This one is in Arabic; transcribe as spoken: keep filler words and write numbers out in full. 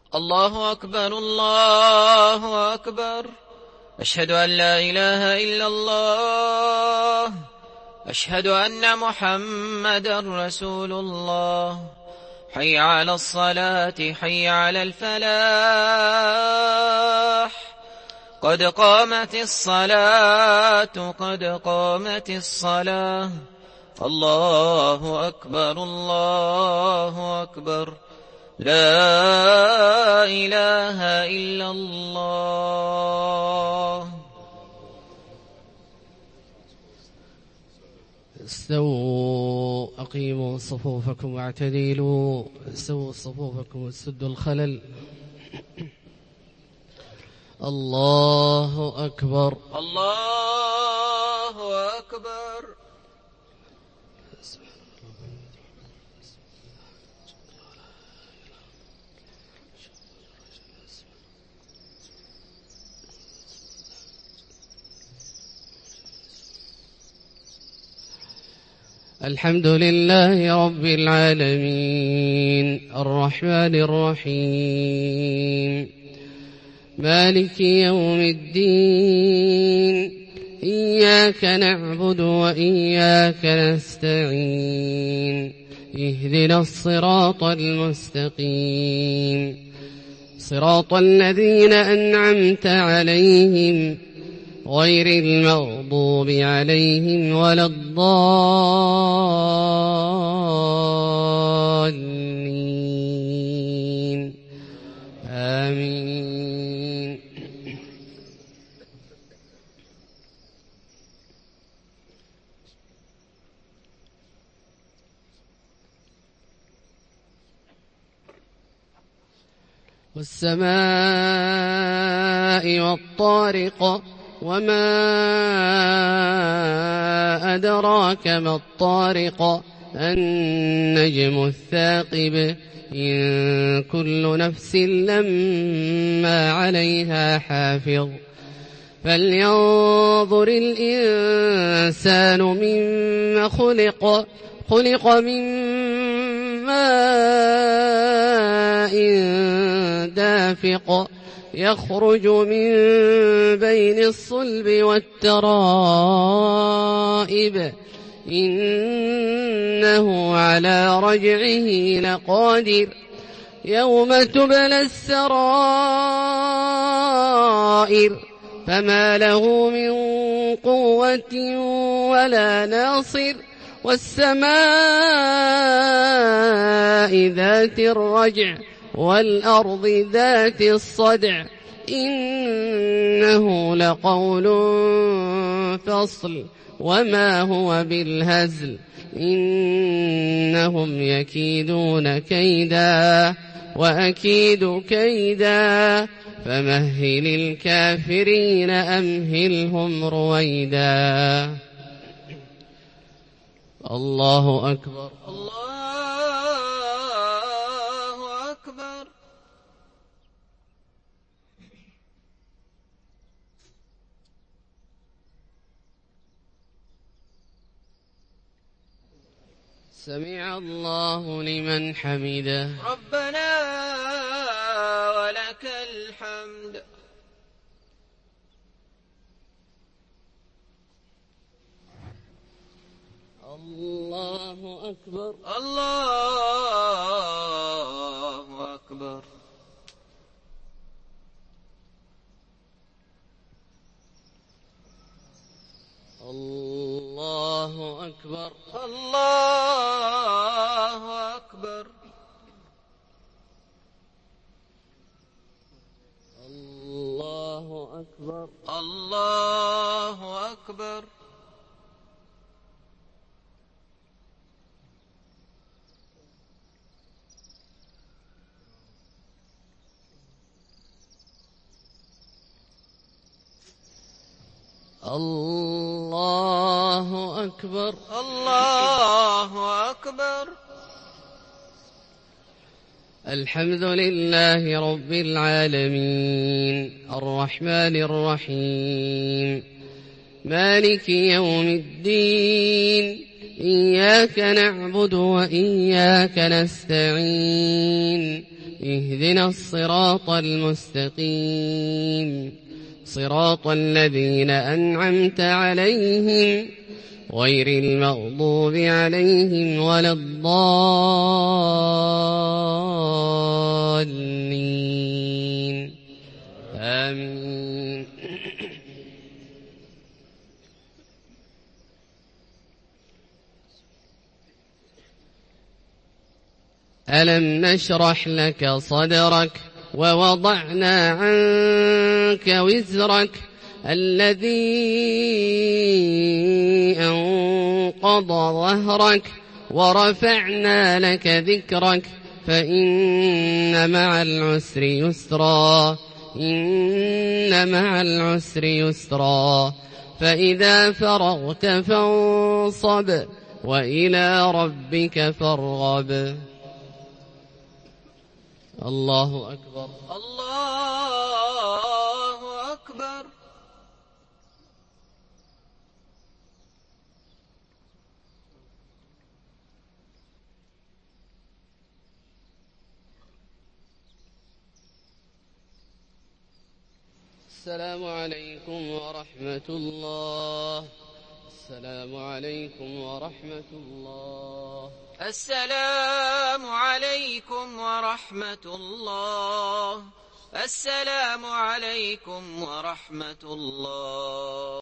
الله أكبر الله أكبر. أشهد أن لا إله إلا الله. أشهد أن محمدا رسول الله. حي على الصلاة حي على الفلاح. قد قامت الصلاة قد قامت الصلاة. الله أكبر الله أكبر. لا إله إلا الله. استووا أقيموا صفوفكم واعتدلوا. استووا صفوفكم وسدوا الخلل. الله أكبر الله أكبر. الحمد لله رب العالمين الرحمن الرحيم مالك يوم الدين. إياك نعبد وإياك نستعين. اهدنا الصراط المستقيم صراط الذين أنعمت عليهم غير المغضوب عليهم ولا الضالين. آمين. والسماء والطارق وما أدراك ما الطارق. النجم الثاقب. إن كل نفس لما عليها حافظ. فلينظر الإنسان مما خلق. خلق من ماء دافق يخرج من بين الصلب والترائب. إنه على رجعه لقادر. يوم تبلى السرائر فما له من قوة ولا ناصر. والسماء ذات الرجع والأرض ذات الصدع. إنه لقول فصل وما هو بالهزل. إنهم يكيدون كيدا وأكيد كيدا. فمهل الكافرين أمهلهم رويدا. الله أكبر الله أكبر. سمع الله لمن حمده. ربنا ولك الحمد. الله أكبر الله أكبر. الله أكبر الله أكبر. الله أكبر الله أكبر. الله أكبر الله أكبر. الحمد لله رب العالمين الرحمن الرحيم مالك يوم الدين. إياك نعبد وإياك نستعين. اهدنا الصراط المستقيم صراط الذين أنعمت عليهم غير المغضوب عليهم ولا الضالين آمين. ألم نشرح لك صدرك ووضعنا عنك وزرك الذي أنقض ظهرك ورفعنا لك ذكرك فإن مع العسر يسرا إن مع العسر يسرا فإذا فرغت فانصب وإلى ربك فارغب. الله أكبر. الله أكبر. السلام عليكم ورحمة الله. السلام عليكم ورحمة الله. السلام عليكم ورحمة الله. السلام عليكم ورحمة الله.